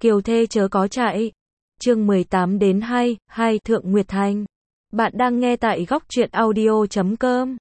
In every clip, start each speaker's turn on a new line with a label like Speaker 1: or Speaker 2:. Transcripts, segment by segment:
Speaker 1: Kiều thê chớ có chạy. Chương 18 đến 2 Thượng Nguyệt Thành. Bạn đang nghe tại góc truyện audio.com.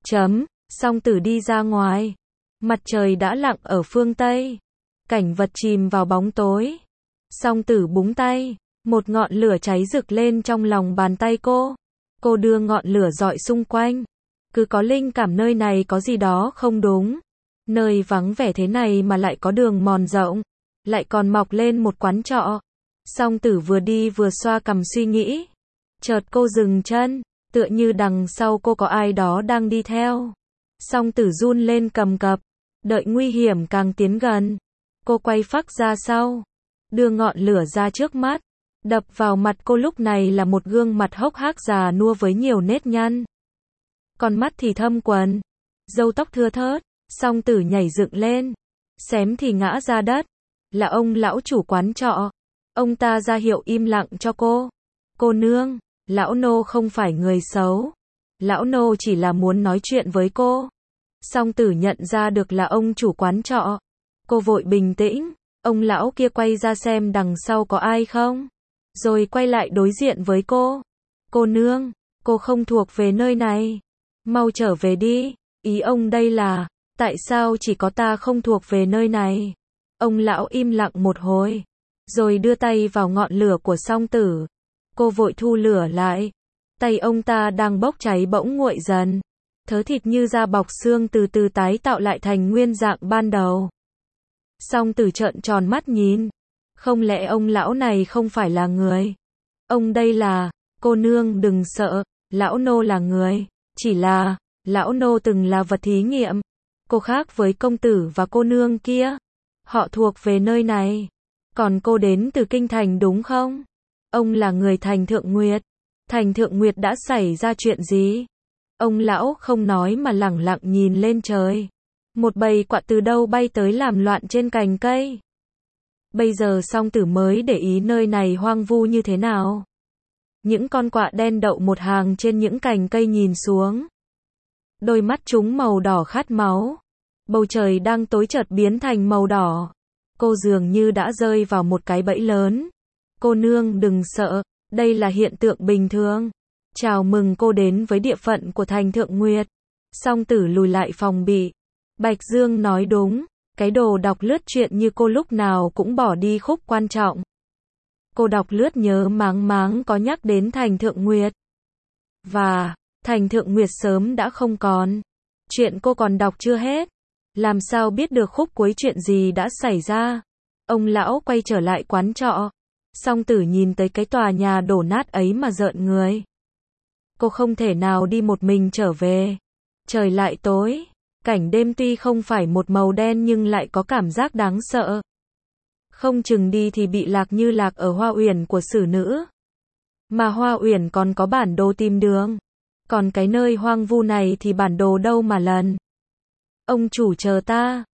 Speaker 1: Song Tử đi ra ngoài. Mặt trời đã lặn ở phương Tây. Cảnh vật chìm vào bóng tối. Song Tử búng tay. Một ngọn lửa cháy rực lên trong lòng bàn tay cô. Cô đưa ngọn lửa rọi xung quanh. Cứ có linh cảm nơi này có gì đó không đúng. Nơi vắng vẻ thế này mà lại có đường mòn rộng. Lại còn mọc lên một quán trọ. Song Tử vừa đi vừa xoa cằm suy nghĩ. Chợt cô dừng chân, tựa như đằng sau cô có ai đó đang đi theo. Song Tử run lên cầm cập, đợi nguy hiểm càng tiến gần. Cô quay phác ra sau, đưa ngọn lửa ra trước mắt. Đập vào mặt cô lúc này là một gương mặt hốc hác già nua với nhiều nếp nhăn. Con mắt thì thâm quầng, râu tóc thưa thớt. Song Tử nhảy dựng lên, xém thì ngã ra đất. Là ông lão chủ quán trọ. Ông ta ra hiệu im lặng cho cô. Cô nương, lão nô không phải người xấu. Lão nô chỉ là muốn nói chuyện với cô. Song Tử nhận ra được là ông chủ quán trọ. Cô vội bình tĩnh. Ông lão kia quay ra xem đằng sau có ai không. Rồi quay lại đối diện với cô. Cô nương, cô không thuộc về nơi này. Mau trở về đi. Ý ông đây là, tại sao chỉ có ta không thuộc về nơi này? Ông lão im lặng một hồi, rồi đưa tay vào ngọn lửa của Song Tử. Cô vội thu lửa lại. Tay ông ta đang bốc cháy bỗng nguội dần. Thớ thịt như da bọc xương từ từ tái tạo lại thành nguyên dạng ban đầu. Song Tử trợn tròn mắt nhìn. Không lẽ ông lão này không phải là người? Ông đây là, cô nương đừng sợ, lão nô là người. Chỉ là, lão nô từng là vật thí nghiệm. Cô khác với công tử và cô nương kia. Họ thuộc về nơi này. Còn cô đến từ kinh thành đúng không? Ông là người thành Thượng Nguyệt. Thành Thượng Nguyệt đã xảy ra chuyện gì? Ông lão không nói mà lẳng lặng nhìn lên trời. Một bầy quạ từ đâu bay tới làm loạn trên cành cây. Bây giờ Song Tử mới để ý nơi này hoang vu như thế nào. Những con quạ đen đậu một hàng trên những cành cây nhìn xuống. Đôi mắt chúng màu đỏ khát máu. Bầu trời đang tối chợt biến thành màu đỏ. Cô dường như đã rơi vào một cái bẫy lớn. Cô nương đừng sợ, đây là hiện tượng bình thường. Chào mừng cô đến với địa phận của thành Thượng Nguyệt. Song Tử lùi lại phòng bị. Bạch Dương nói đúng, cái đồ đọc lướt chuyện như cô lúc nào cũng bỏ đi khúc quan trọng. Cô đọc lướt nhớ máng máng có nhắc đến thành Thượng Nguyệt. Và, thành Thượng Nguyệt sớm đã không còn. Chuyện cô còn đọc chưa hết. Làm sao biết được khúc cuối chuyện gì đã xảy ra? Ông lão quay trở lại quán trọ. Song Tử nhìn tới cái tòa nhà đổ nát ấy mà rợn người. Cô không thể nào đi một mình trở về. Trời lại tối. Cảnh đêm tuy không phải một màu đen nhưng lại có cảm giác đáng sợ. Không chừng đi thì bị lạc như lạc ở Hoa Uyển của Sử Nữ. Mà Hoa Uyển còn có bản đồ tìm đường. Còn cái nơi hoang vu này thì bản đồ đâu mà lần. Ông chủ chờ ta.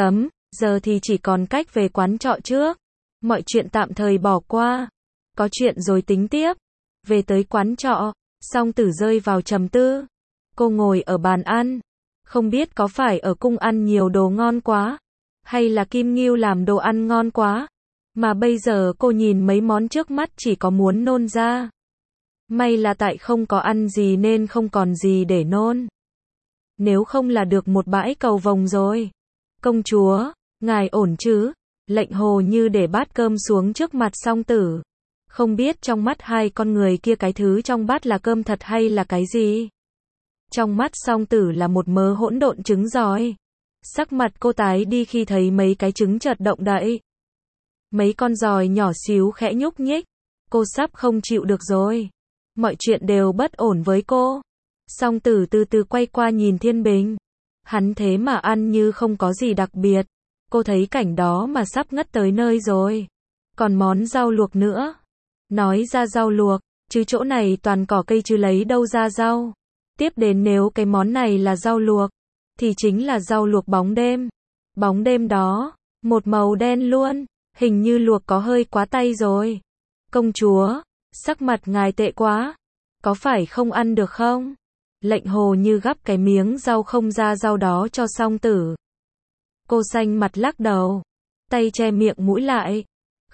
Speaker 1: Giờ thì chỉ còn cách về quán trọ trước. Mọi chuyện tạm thời bỏ qua. Có chuyện rồi tính tiếp. Về tới quán trọ, Song Tử rơi vào trầm tư. Cô ngồi ở bàn ăn. Không biết có phải ở cung ăn nhiều đồ ngon quá. Hay là Kim Ngưu làm đồ ăn ngon quá. Mà bây giờ cô nhìn mấy món trước mắt chỉ có muốn nôn ra. May là tại không có ăn gì nên không còn gì để nôn. Nếu không là được một bãi cầu vồng rồi. Công chúa, ngài ổn chứ? Lệnh Hồ Như để bát cơm xuống trước mặt Song Tử. Không biết trong mắt hai con người kia cái thứ trong bát là cơm thật hay là cái gì? Trong mắt Song Tử là một mớ hỗn độn trứng giòi. Sắc mặt cô tái đi khi thấy mấy cái trứng chợt động đậy. Mấy con giòi nhỏ xíu khẽ nhúc nhích. Cô sắp không chịu được rồi. Mọi chuyện đều bất ổn với cô. Song Tử từ từ quay qua nhìn Thiên Bình. Hắn thế mà ăn như không có gì đặc biệt. Cô thấy cảnh đó mà sắp ngất tới nơi rồi. Còn món rau luộc nữa. Nói ra rau luộc, chứ chỗ này toàn cỏ cây chứ lấy đâu ra rau. Tiếp đến nếu cái món này là rau luộc, thì chính là rau luộc bóng đêm. Bóng đêm đó, một màu đen luôn, hình như luộc có hơi quá tay rồi. Công chúa, sắc mặt ngài tệ quá. Có phải không ăn được không? Lệnh Hồ Như gắp cái miếng rau không ra rau đó cho Song Tử. Cô xanh mặt lắc đầu, tay che miệng mũi lại.